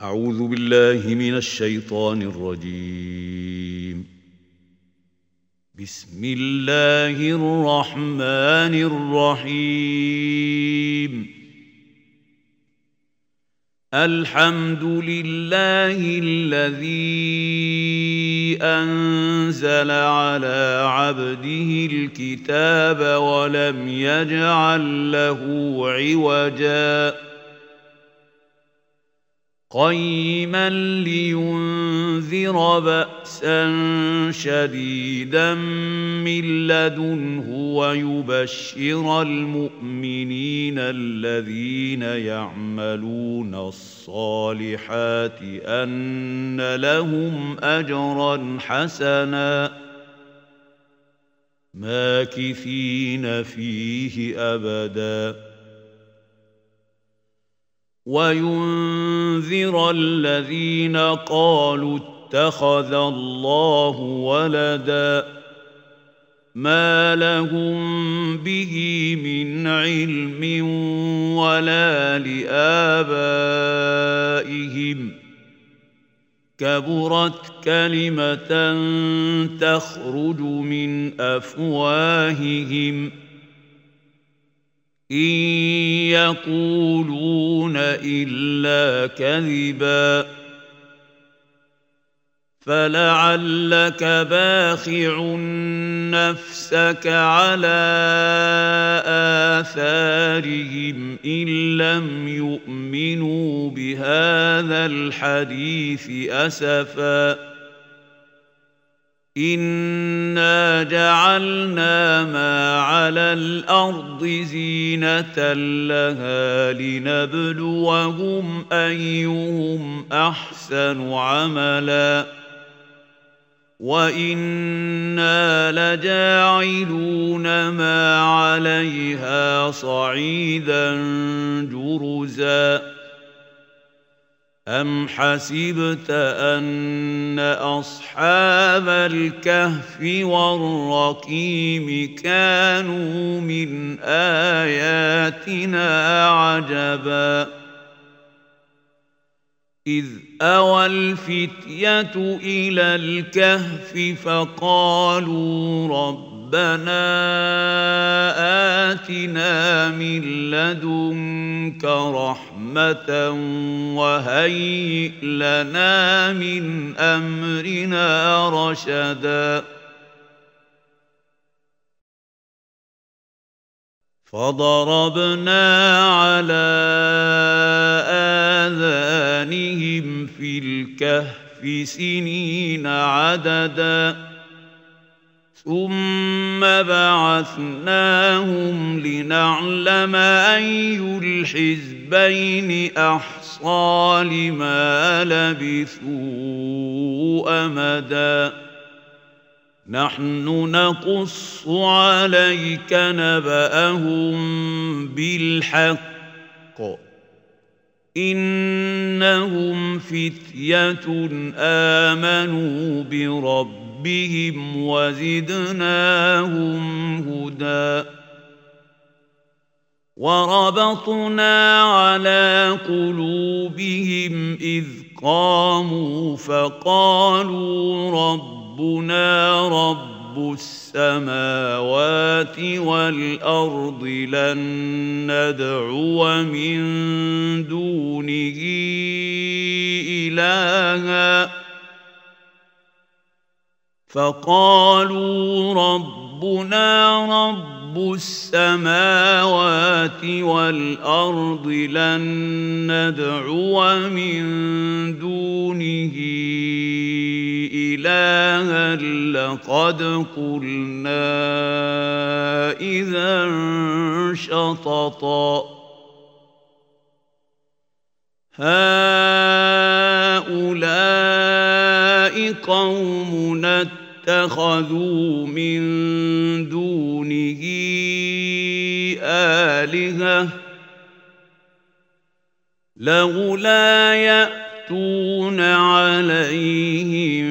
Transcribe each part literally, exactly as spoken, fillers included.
أعوذ بالله من الشيطان الرجيم. بسم الله الرحمن الرحيم. الحمد لله الذي أنزل على عبده الكتاب ولم يجعل له عوجا قيما لينذر بأسا شديدا من لدنه ويبشر المؤمنين الذين يعملون الصالحات أن لهم أجرا حسنا ماكثين فيه أبدا وينذر الذين قالوا اتخذ الله ولدا ما لهم به من علم ولا لآبائهم كبرت كلمة تخرج من أفواههم إن يقولون إلا كذبا فلعلك باخع نفسك على آثارهم إن لم يؤمنوا بهذا الحديث أسفا إنا جعلنا ما على الأرض زينة لها لنبلوهم أيهم أحسن عملا وإنا لجاعلون ما عليها صعيدا جرزا أم حسبت أن أصحاب الكهف والرقيم كانوا من آياتنا عجبا إذ أوى الفتية إلى الكهف فقالوا ربنا آتنا من لدنك رحمة وهيئ لنا من أمرنا رشدا فضربنا على آذانهم في الكهف سنين عددا ثم بعثناهم لنعلم أي الحزبين أحصى لما لبثوا أمدا نحن نقص عليك نبأهم بالحق إنهم فتية آمنوا بربهم وزدناهم هدى وربطنا على قلوبهم إذ قاموا فقالوا ربنا رب السماوات والأرض لن ندعو من دونه إلها فقالوا ربنا رب السماوات والأرض لن ندعو من دونه إلها لقد قلنا إذا شططا هؤلاء قومنا اتخذوا من دونه آلهة لولا يأتون عليهم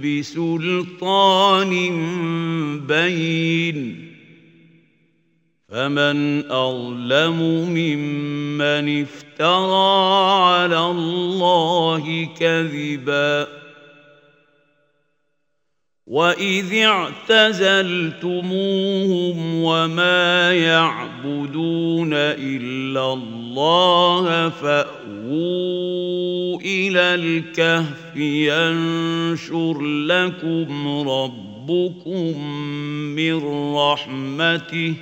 بسلطان بين فمن أظلم ممن افترى على الله كذبا وإذ اعتزلتموهم وما يعبدون إلا الله فأووا إلى الكهف ينشر لكم ربكم من رحمته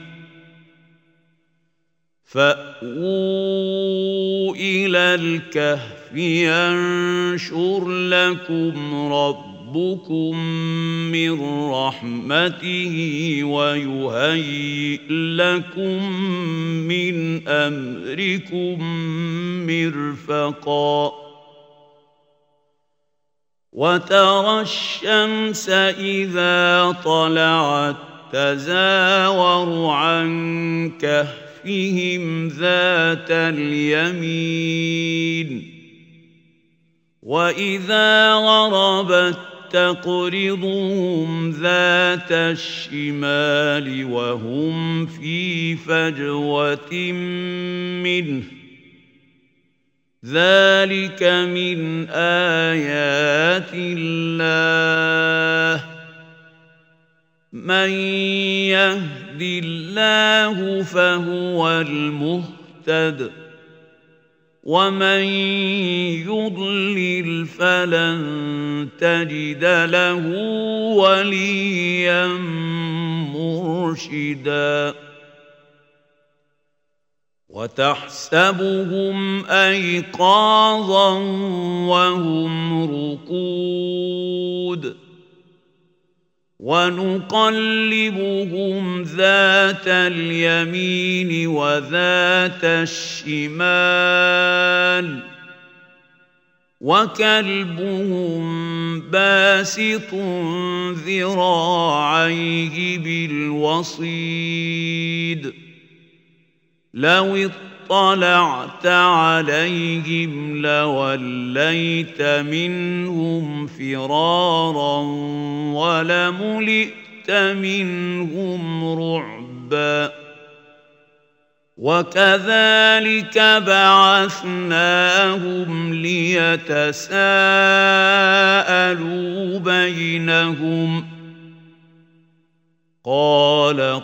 فأووا إلى الكهف ينشر لكم ربكم ربكم من رحمته ويهيئ لكم من أمركم مرفقا وترى الشمس إذا طلعت تزاور عن كهفهم ذات اليمين وإذا غربت تقرضهم ذات الشمال وهم في فجوة منه ذلك من آيات الله من يهد الله فهو المهتد ومن يضلل فلن تجد له وليا مرشدا وتحسبهم أيقاظا وهم رقود ونقلبهم ذات اليمين وذات الشمال وكلبهم باسط ذراعيه بالوصيد لو اطلعت عليهم لوليت منهم فرارا ولملئت منهم رعبا وكذلك بعثناهم ليتساءلوا بينهم قال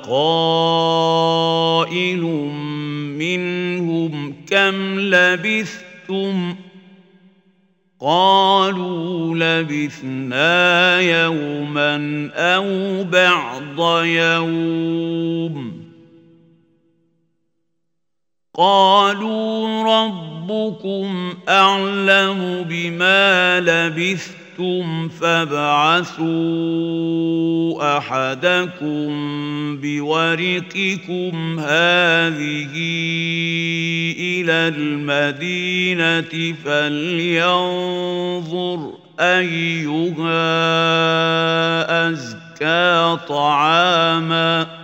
قائل منهم كم لبثتم قالوا لبثنا يوما أو بعض يوم قالوا ربكم أعلم بما لبثتم فابعثوا أحدكم بورقكم هذه إلى المدينة فلينظر أيها أزكى طعاما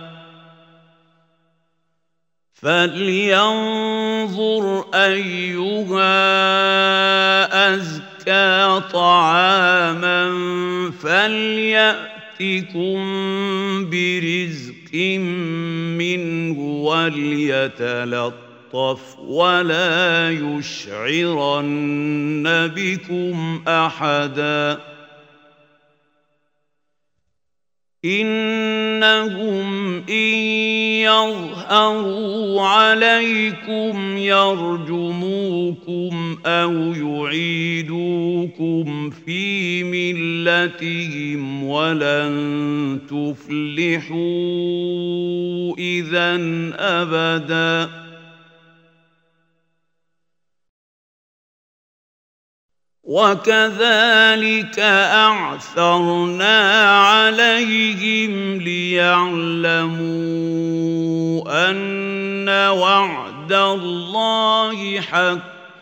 فلينظر أيها أزكى طعاما فليأتكم برزق منه وليتلطف ولا يشعرن بكم أحدا إنهم إن يظهروا عليكم يرجموكم أو يعيدوكم في ملتهم ولن تفلحوا إذا أبدا وكذلك أعثرنا عليهم ليعلموا أن وعد الله حق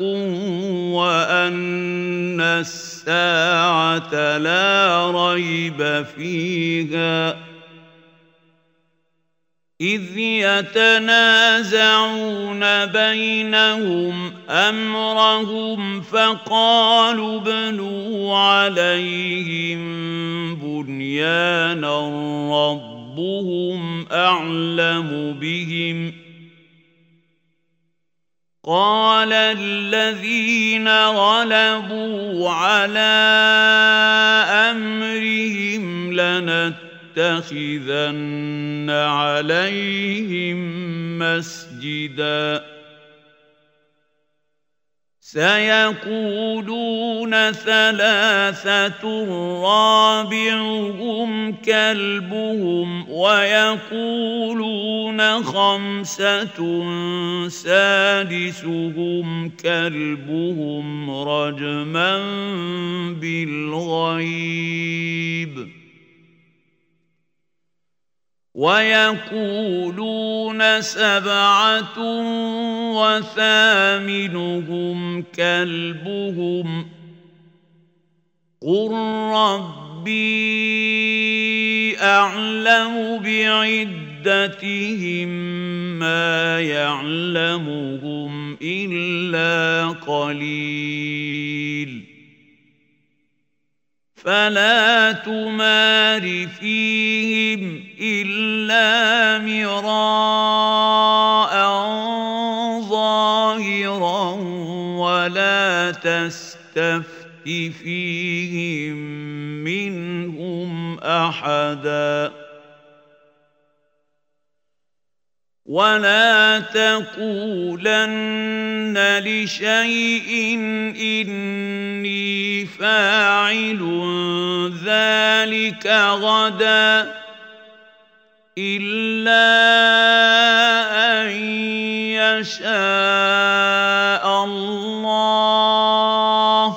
وأن الساعة لا ريب فيها إذ يتنازعون بينهم أمرهم فقالوا ابنوا عليهم بنيانا ربهم أعلم بهم قال الذين غلبوا على أمرهم لنتخذن عليهم مسجدا سيقولون ثلاثة رابعهم كلبهم ويقولون خمسة سادسهم كلبهم رجما بالغيب ويقولون سبعة وثامنهم كلبهم قل ربي أعلم بعدتهم ما يعلمهم إلا قليل فلا تمار فيهم إلا مراء ظاهرا ولا تستفت فيهم منهم أحدا ولا تقولن لشيء إني فاعل ذلك غدا إلا أن يشاء الله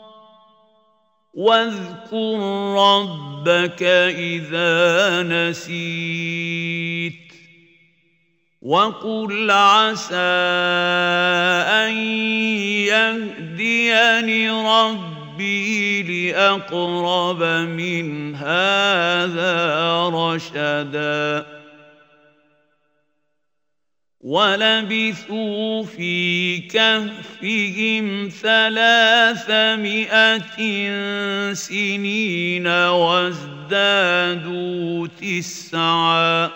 واذكر ربك إذا نسيت وقل عسى أن يهديني ربي لأقرب من هذا رشدا ولبثوا في كهفهم ثلاثمائة سنين وازدادوا تسعا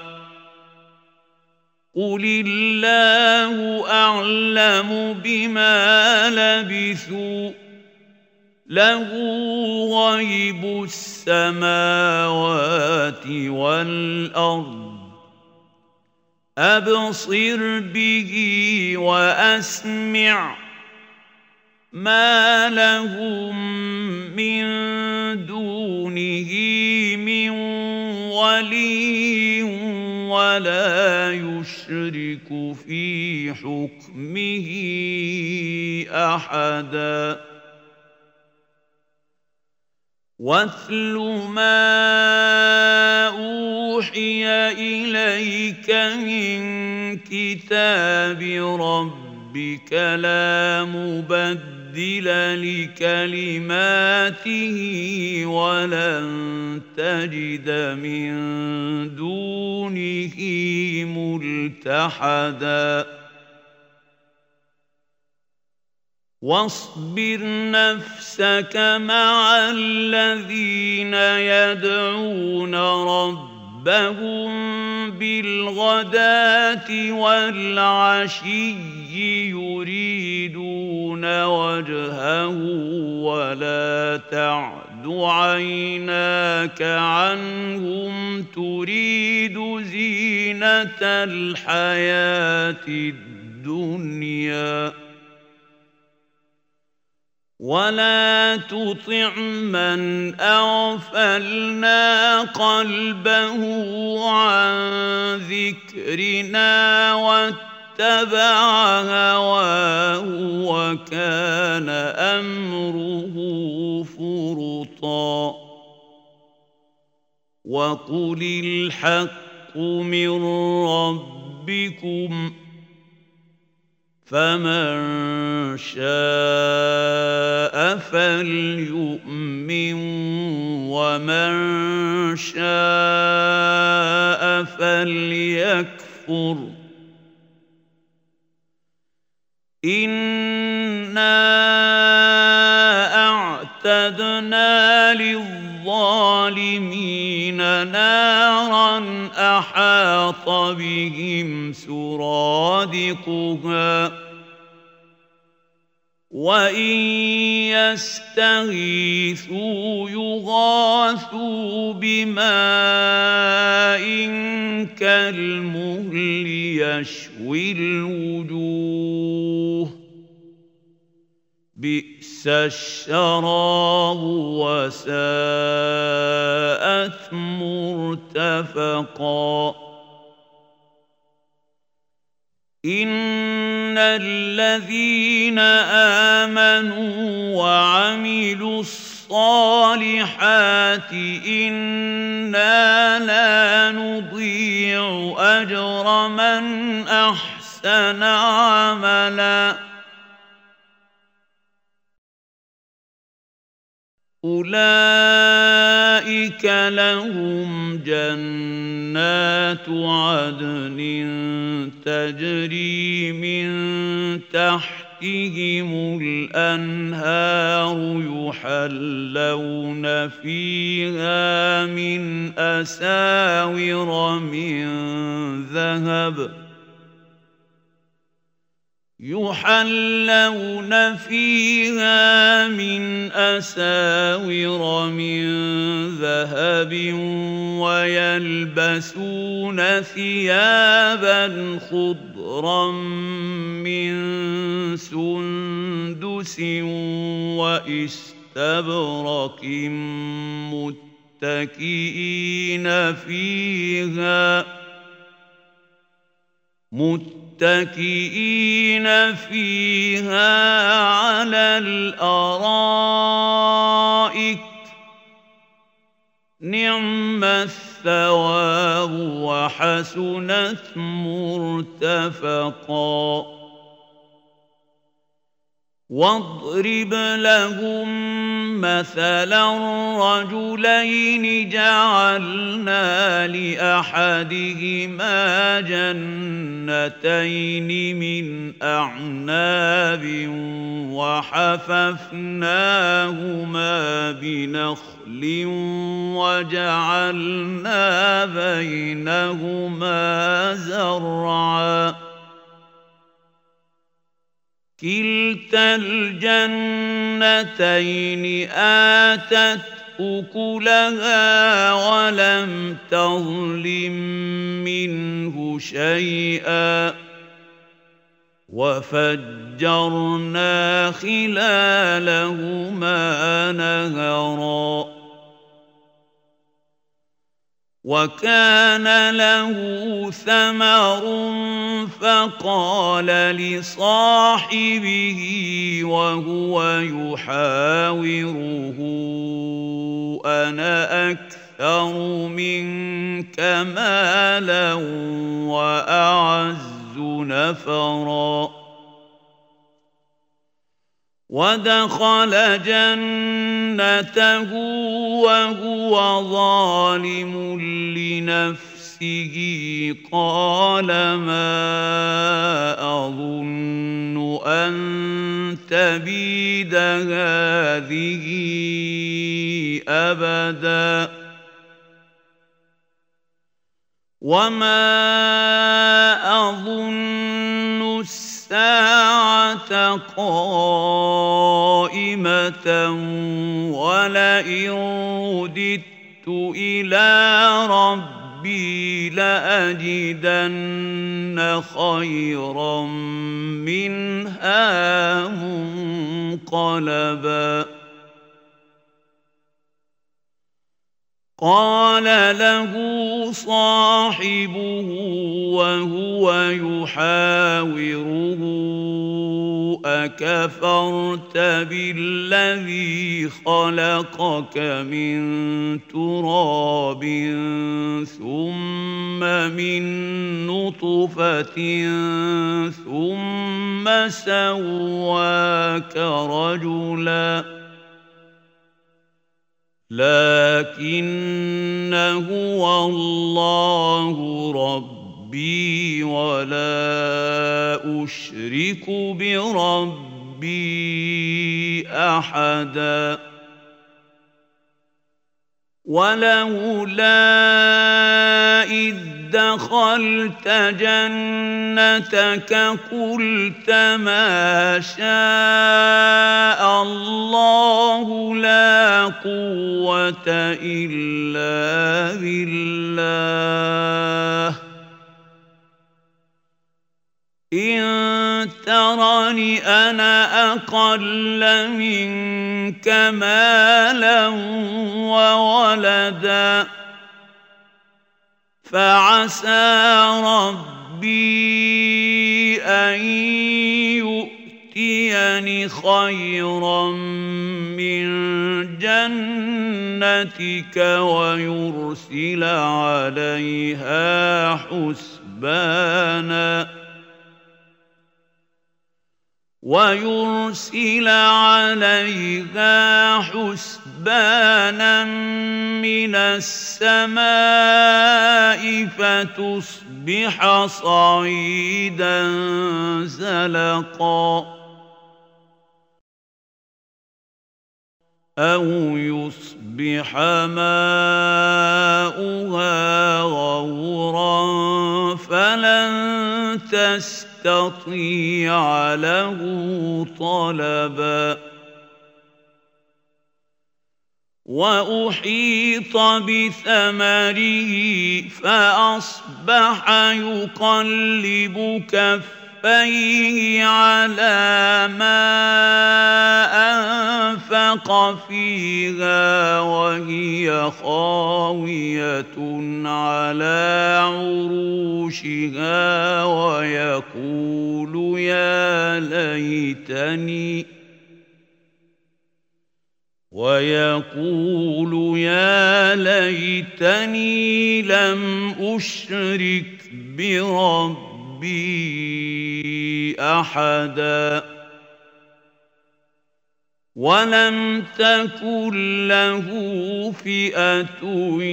قل الله أعلم بما لبثوا له غيب السماوات والأرض أبصر به وأسمع ما لهم من دونه من ولي ولا يشرك في حكمه أحدا واتل ما أوحي إليك من كتاب ربك لا مبدل لكلماته ولن تجد من دونه ملتحدا واصبر نفسك مع الذين يدعون ربهم بالغداة والعشي يريدون وجهه ولا تعد عيناك عنهم تريد زينة الحياة الدنيا ولا تطع من أغفلنا قلبه عن ذكرنا واتبع هواه وكان أمره فرطا وقل الحق من ربكم فمن شاء فليؤمن ومن شاء فليكفر إنا أعتدنا للظالمين نارا أحاط بهم سرادقها وإن يستغيثوا يغاثوا بماء كالمهل يشوي الوجوه بئس الشراب وساءت مرتفقا إن الذين آمنوا وعملوا الصالحات إنا لا نضيع أجر من أحسن عملا أولئك لهم جنات عدن تجري من تحتهم الأنهار يحلون فيها من أساور من ذهب يحلون فيها من أساور من ذهب ويلبسون ثيابا خضرا من سندس وإستبرق متكئين فيها متكئين فيها على الأرائك نعم الثواب وحسنت مرتفقا واضرب لهم مثلا رجلين جعلنا لأحدهما جنتين من أعناب وحففناهما بنخل وجعلنا بينهما زرعا كلتا الجنتين آتت أكلها ولم تظلم منه شيئا وفجرنا خلالهما نهرا وكان له ثمر فقال لصاحبه وهو يحاوره أنا أكثر منك مالا وأعز نفرا ودخل جنته وهو ظالم لنفسه قال ما أظن أن تبيد هذه أبدا وما أظن الساعة قائمة ولئن رددت إلى ربي لأجدن خيرا منها منقلبا قال له صاحبه وهو يحاوره أكفرت بالذي خلقك من تراب ثم من نطفة ثم سواك رجلاً لكن هو الله ربي ولا أشرك بربي أحدا ولولا إذ دخلت جنتك قلت ما شاء الله لا قوة إلا بالله إن ترني أنا أقل منك مالا وولدا فعسى ربي أن يؤتيني خيرا من جنتك ويرسل عليها حسبانا ويرسل عليها حسبانا من السماء فتصبح صعيدا زلقا أو يصبح ماؤها غورا فلن تستطيع له طلبا وأحيط بثمره فأصبح يقلب كفيه على ما أنفق فيها وهي خاوية على عروشها ويقول يا ليتني ويقول يا ليتني لم أشرك بربي أحدا ولم تكن له فئة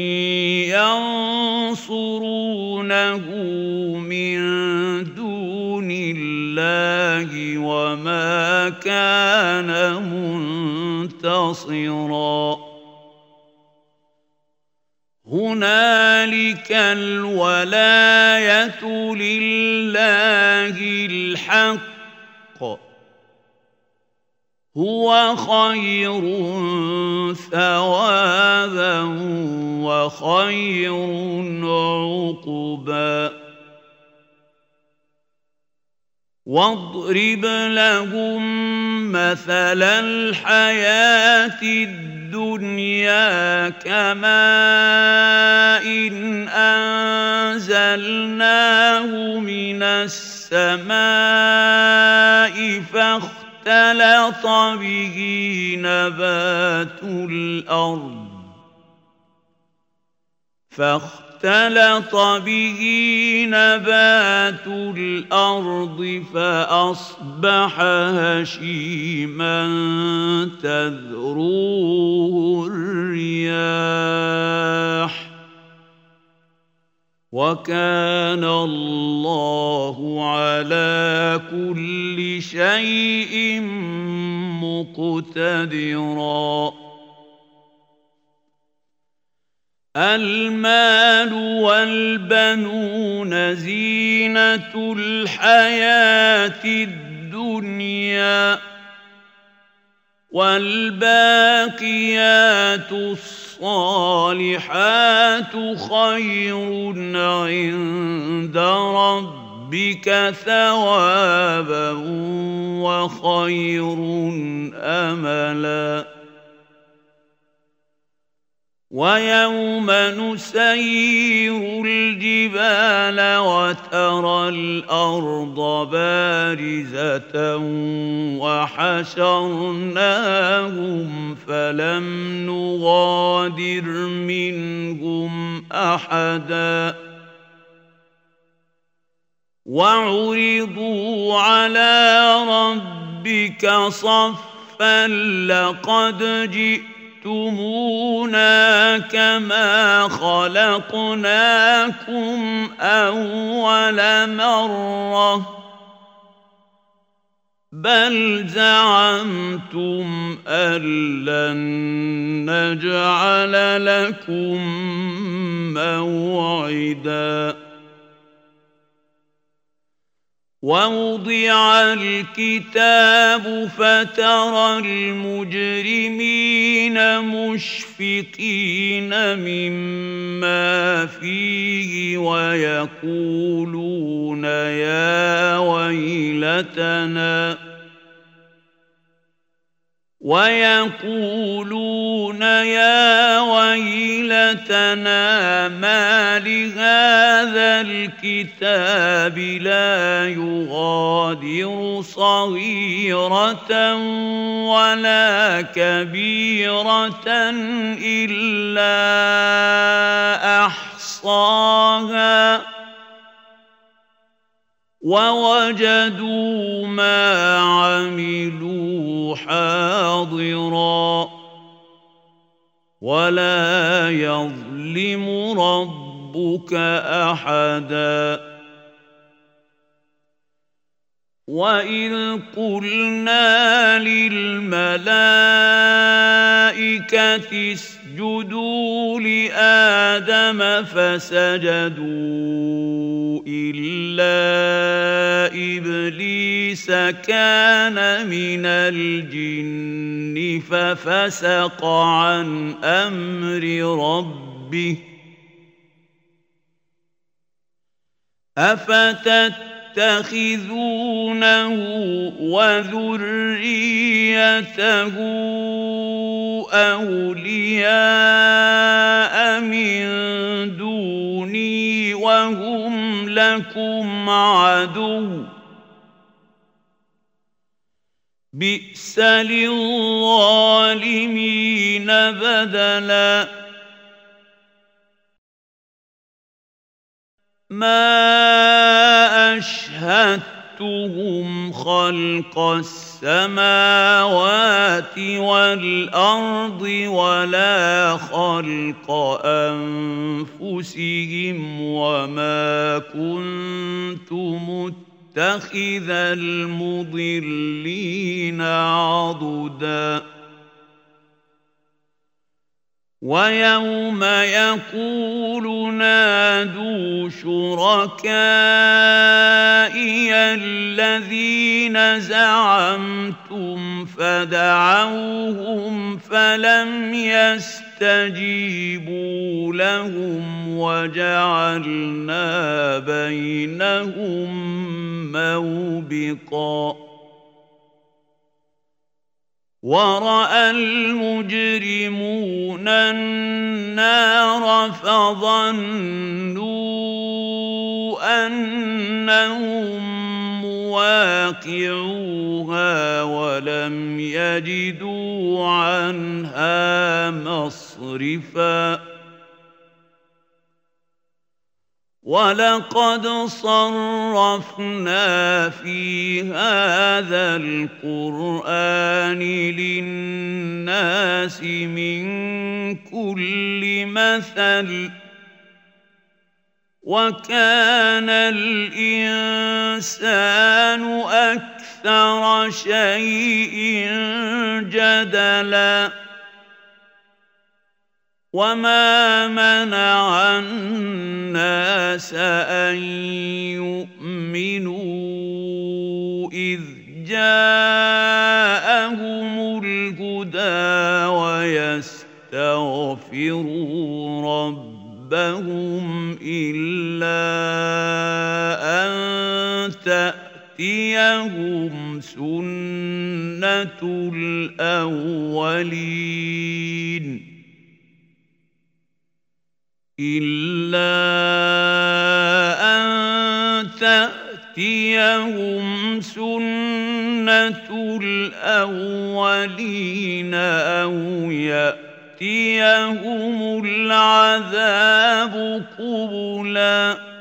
ينصرونه من دون الله وما كان منتصرا هنالك الولاية لله الحق هو خير ثوابا وخير عقبا واضرب لهم مثل الحياة الدنيا كماء إن أنزلناه من السماء فاختلط اختلط به نبات الأرض فاختلط به نبات الأرض فأصبح هشيما تذروه الرياح وكان الله على كل شيء مقتدرا المال والبنون زينة الحياة الدنيا والباقيات الصالحات خير عند ربك ثوابا وخير أملا ويوم نسير الجبال وترى الأرض بارزة وحشرناهم فلم نغادر منهم أحدا وعرضوا على ربك صفا لقد جئت جئتمونا كما خلقناكم أول مرة بل زعمتم أن لن نجعل لكم موعدا ووضع الكتاب فترى المجرمين مشفقين مما فيه ويقولون يا ويلتنا ويقولون يا ويلتنا ما لهذا الكتاب لا يغادر صغيرة ولا كبيرة إلا أحصاها ووجدوا ما عملوا حاضرا ولا يظلم ربك أحدا وإذ قلنا للملائكة اسجدوا لآدم فسجدوا إلا إبليس كان من الجن ففسق عن أمر ربه أفتت تتخذونه وذريته أولياء من دوني وهم لكم عدو بئس للظالمين بدلا ما أشهدتهم خلق السماوات والأرض ولا خلق أنفسهم وما كنت متخذ المضلين عضدا ويوم يقول نادوا شركائي الذين زعمتم فدعوهم فلم يستجيبوا لهم وجعلنا بينهم موبقا ورأى المجرمون النار فظنوا أنهم مواقعوها ولم يجدوا عنها مصرفا ولقد صرفنا في هذا القرآن للناس من كل مثل وكان الإنسان أكثر شيء جدلا وما منع الناس أن يؤمنوا إذ جاءهم الهدى ويستغفروا ربهم إلا أن تأتيهم سنة الأولين إلا أن تأتيهم سنة الأولين أو يأتيهم العذاب قبلا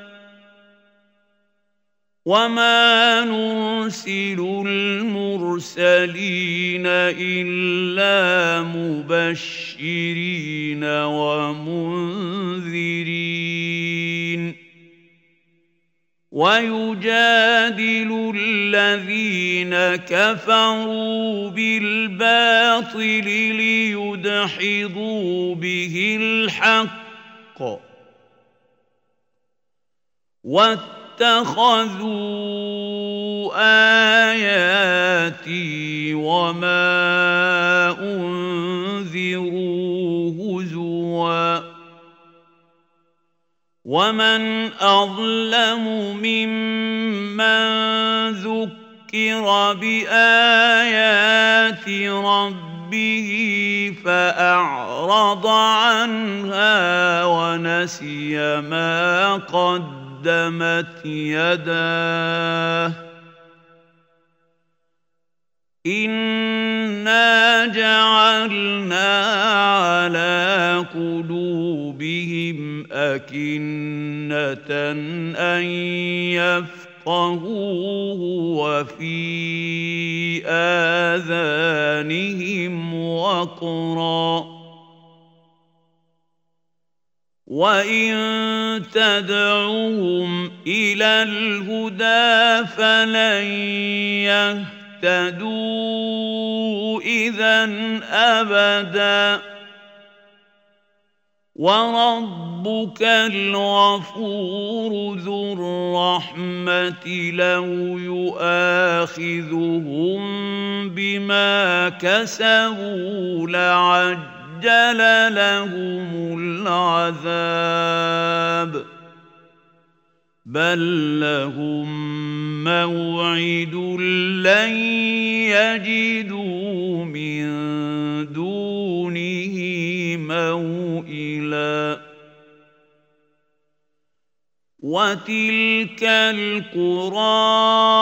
وما نرسل المرسلين إلا مبشرين ومنذرين ويجادل الذين كفروا بالباطل ليدحضوا به الحق واتخذوا آياتي وما أنذروا هزوا ومن أظلم ممن ذكر بآيات ربه فأعرض عنها ونسي ما قدمت يداه إنا جعلنا على قلوبهم أكنة أن يفقهوه وفي آذانهم وقرا وإن تدعوهم إلى الهدى فلن يهتدوا إذن أبدا وربك الغفور ذو الرحمة لو يؤاخذهم بما كسبوا لعجل لهم العذاب بل لهم موعد لن يجدوا من دونه موئلا وتلك القرى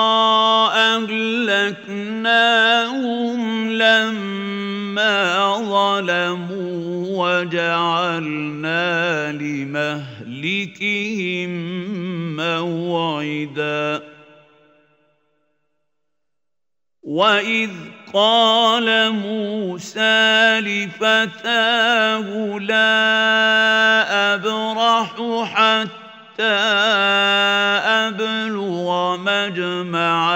أهلكناهم لما ظلموا وجعلنا لمهلكهم موعدا وإذ قال موسى لفتاه لا أبرح حتى أبلغ مجمع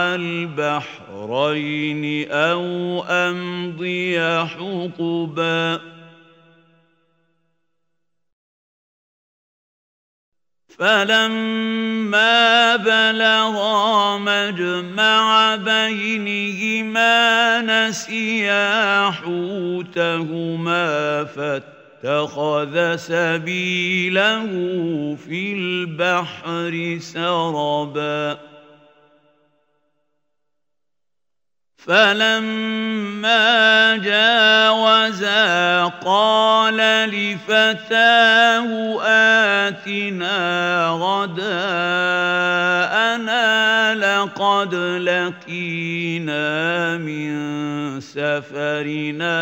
البحرين أو أمضي حقبا فلما بلغا مجمع بينهما نسيا حوتهما فاتخذ سبيله في البحر سربا فلما جاوزا قال لفتاه آتنا غداءنا لقد لقينا من سفرنا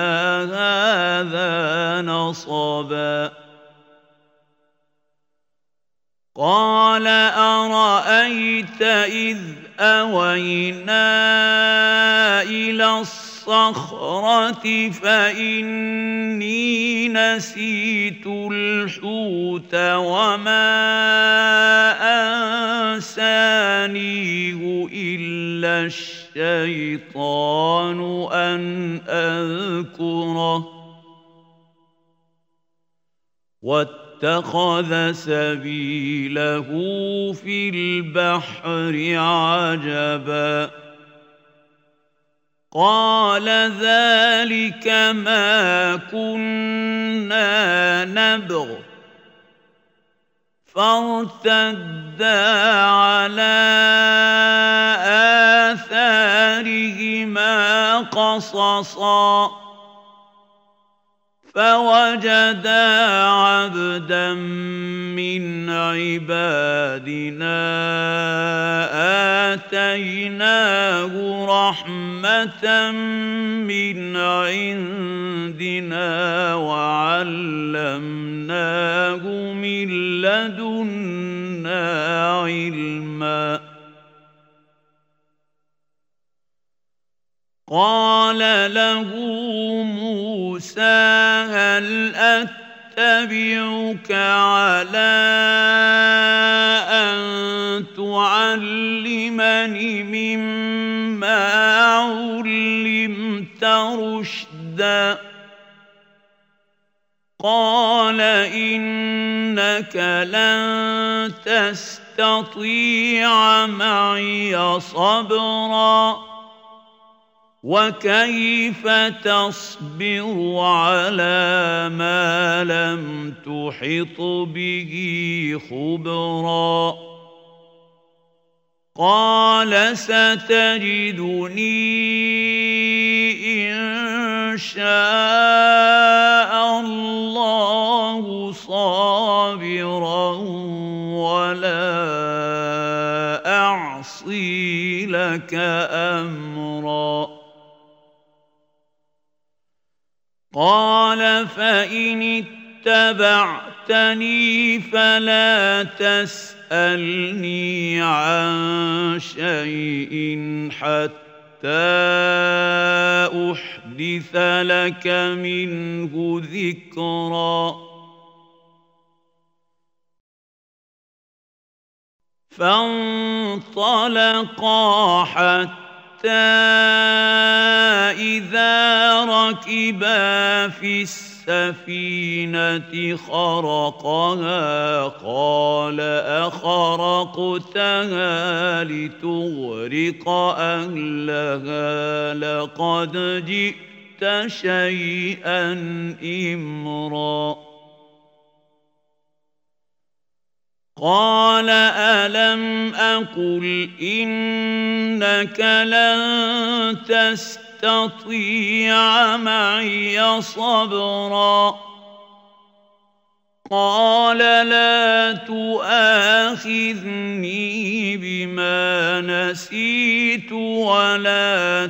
هذا نصبا قال أرأيت إذ أوينا إلى الصخرة فإني نسيت الحوت وما أنسانيه إلا الشيطان أن أذكره واتخذ سبيله في البحر عجبا قال ذلك ما كنا نبغ فارتدا على آثارهما قصصا فوجدا عبدا من عبادنا آتيناه رحمة من عندنا وعلمناه من لدنا علما قال له موسى هل أتبعك على أن تعلمني مما علمت رشدا قال إنك لن تستطيع معي صبرا وكيف تصبر على ما لم تحط به خبرا قال ستجدني إن شاء الله صابرا ولا أعصي لك أمرا قال فإن اتبعتني فلا تسألني عن شيء حتى أحدث لك منه ذكرا فانطلقا حتى إذا ركبا في السفينة خرقها قال أخرقتها لتغرق أهلها لقد جئت شيئا إمرا قال ألم أقل إنك لن تستطيع معي صبرا قال لا تؤاخذني بما نسيت ولا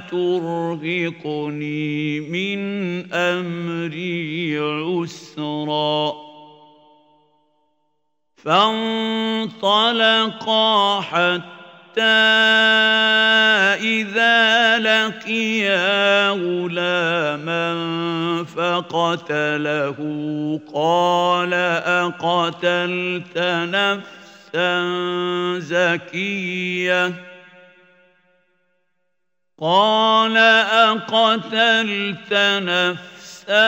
ترهقني من أمري عسرا فانطلقا حتى إذا لقيا غلاما فقتله قال أقتلت نفسا زكية قال أقتلت نفسا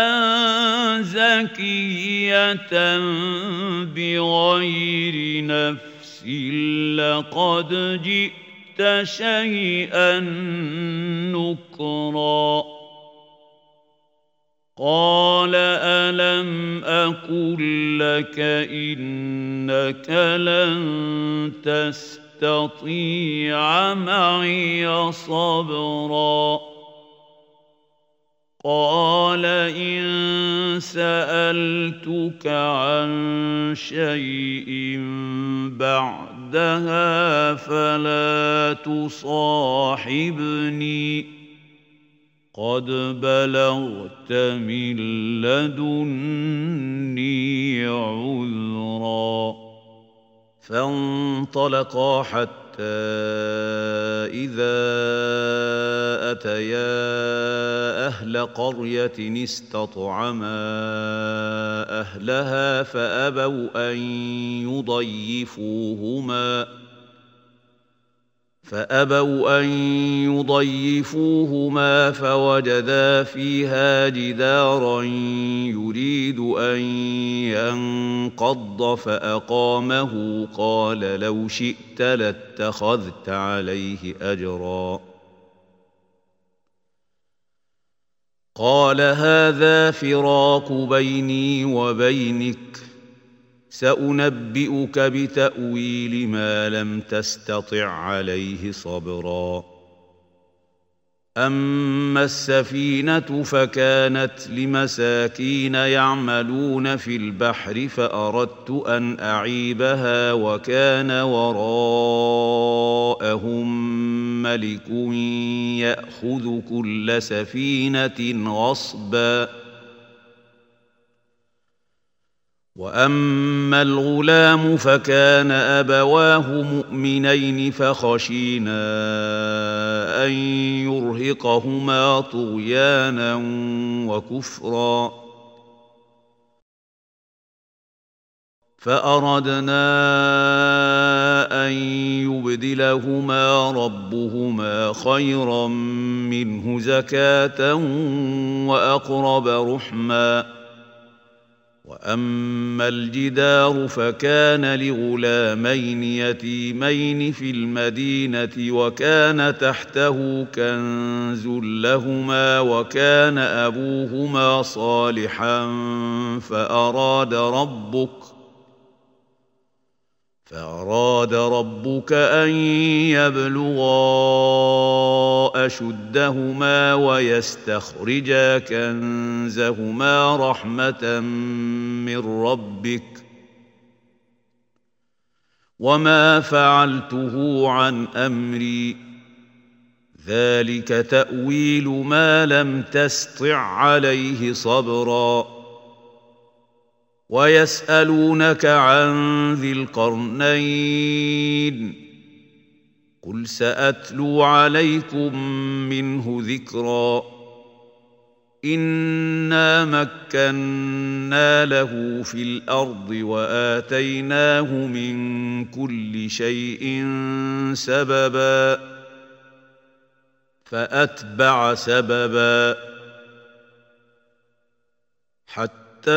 زكية بغير نفس لقد جئت شيئا نكرا قال ألم أقل لك إنك لن تستطيع معي صبرا قال إن سألتك عن شيء بعدها فلا تصاحبني قد بلغت من لدني عذرا فانطلقا حتى إذا أتيا أهل قرية استطعما أهلها فأبوا أن يضيفوهما فأبوا أن يضيفوهما فوجدا فيها جدارا يريد أن ينقض فأقامه قال لو شئت لاتخذت عليه أجرا قال هذا فراق بيني وبينك سأنبئك بتأويل ما لم تستطع عليه صبرا أما السفينة فكانت لمساكين يعملون في البحر فأردت أن أعيبها وكان وراءهم ملك يأخذ كل سفينة غصبا وأما الغلام فكان أبواه مؤمنين فخشينا أن يرهقهما طغيانا وكفرا فأردنا أن يبدلهما ربهما خيرا منه زكاة وأقرب رحما وأما الجدار فكان لغلامين يتيمين في المدينة وكان تحته كنز لهما وكان أبوهما صالحا فأراد ربك فأراد ربك أن يبلغا أشدهما ويستخرجا كنزهما رحمة من ربك وما فعلته عن أمري ذلك تأويل ما لم تسطع عليه صبرا ويسألونك عن ذي القرنين قل سأتلو عليكم منه ذكرا إنا مكنا له في الأرض وآتيناه من كل شيء سببا فأتبع سببا حتى حتى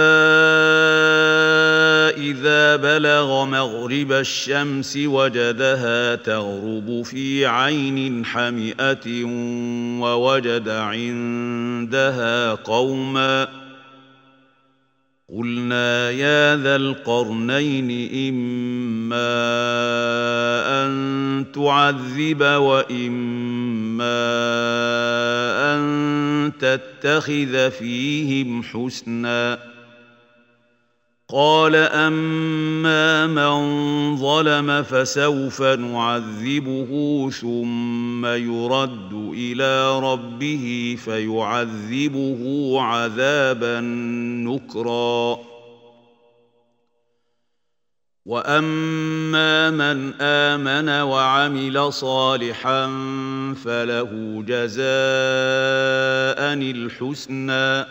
إذا بلغ مغرب الشمس وجدها تغرب في عين حمئة ووجد عندها قوما قلنا يا ذا القرنين إما أن تعذب وإما أن تتخذ فيهم حسنا قال أما من ظلم فسوف نعذبه ثم يرد إلى ربه فيعذبه عذابا نكرا وأما من آمن وعمل صالحا فله جزاء الحسنى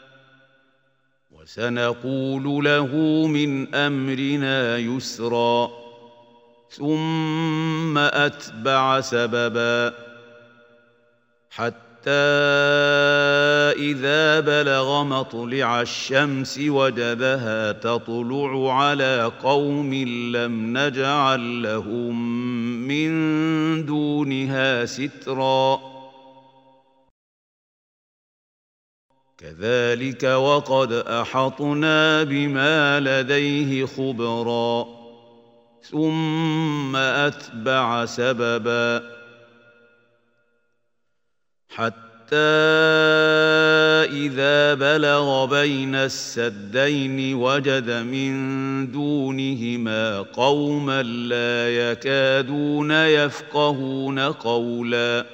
وسنقول له من أمرنا يسرا ثم أتبع سببا حتى إذا بلغ مطلع الشمس وجدها تطلع على قوم لم نجعل لهم من دونها سترا كذلك وقد أحطنا بما لديه خبرا ثم أتبع سببا حتى إذا بلغ بين السدين وجد من دونهما قوما لا يكادون يفقهون قولا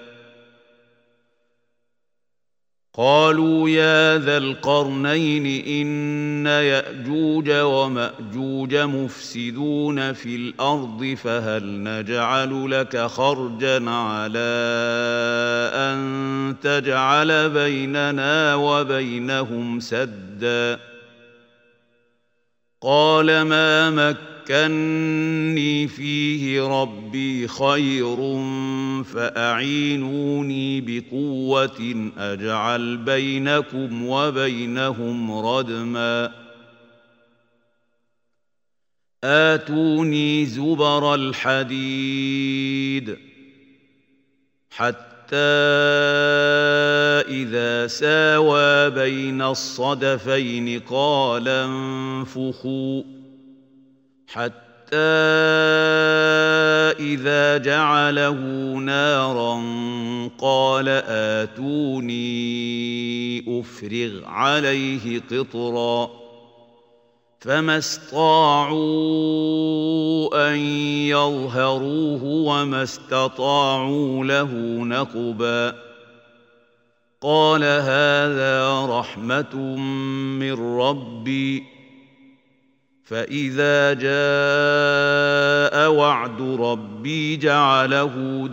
قالوا يا ذا القرنين إن يأجوج ومأجوج مفسدون في الأرض فهل نجعل لك خرجا على أن تجعل بيننا وبينهم سدا قال ما مكني فيه ربي خير فأعينوني بقوة أجعل بينكم وبينهم ردما آتوني زبر الحديد حتى إذا ساوى بين الصدفين قال انفخوا حتى إذا جعله نارا قال آتوني أفرغ عليه قطرا فما استطاعوا أن يظهروه وما استطاعوا له نقبا قال هذا رحمة من ربي فإذا جاء وعد ربي جعله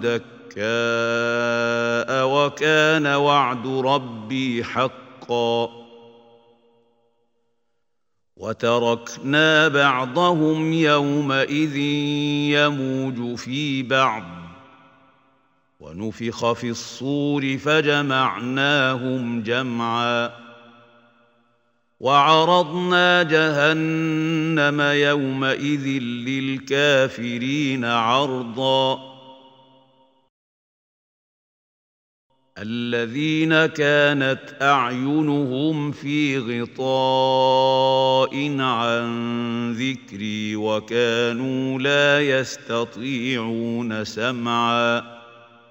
دكاء وكان وعد ربي حقا وتركنا بعضهم يومئذ يموج في بعض ونفخ في الصور فجمعناهم جمعا وعرضنا جهنم يومئذ للكافرين عرضا الذين كانت أعينهم في غطاء عن ذكري وكانوا لا يستطيعون سمعا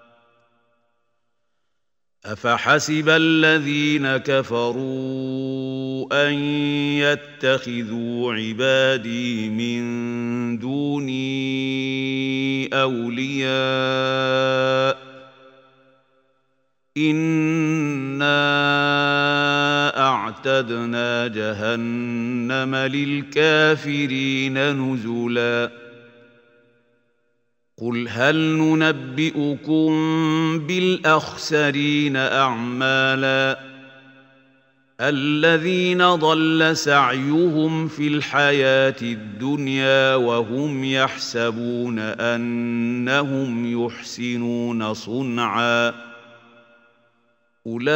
أفحسب الذين كفروا أن يتخذوا عبادي من دوني أولياء إنا أعتدنا جهنم للكافرين نزلا قل هل ننبئكم بالأخسرين أعمالا الذين ضل سعيهم في الحياة الدنيا وهم يحسبون أنهم يحسنون صنعا أولئك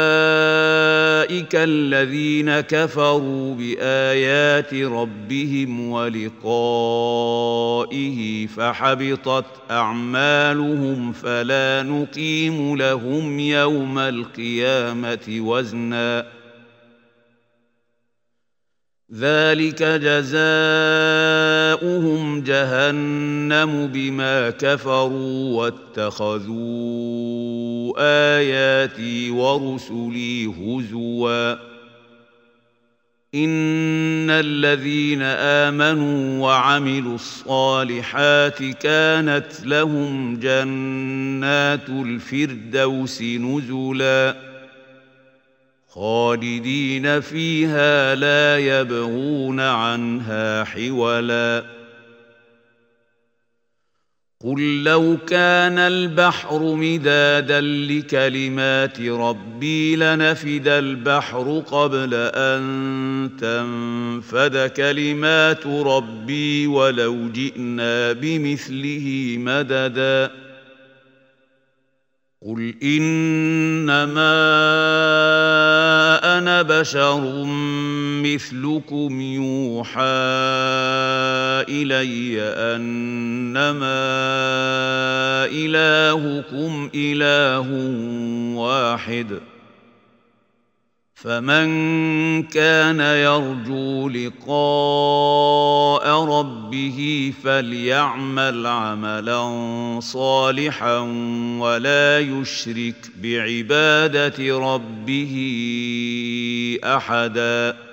الذين كفروا بآيات ربهم ولقائه فحبطت أعمالهم فلا نقيم لهم يوم القيامة وزنا ذلك جزاؤهم جهنم بما كفروا واتخذوا آياتي ورسلي هزوا إن الذين آمنوا وعملوا الصالحات كانت لهم جنات الفردوس نزلا خالدين فيها لا يبغون عنها حولا قل لو كان البحر مدادا لكلمات ربي لنفد البحر قبل أن تنفد كلمات ربي ولو جئنا بمثله مددا قل إنما أنا بشر مثلكم يوحى إلي أنما إلهكم إله واحد فمن كان يرجو لقاء ربه فليعمل عملا صالحا ولا يشرك بعبادة ربه أحدا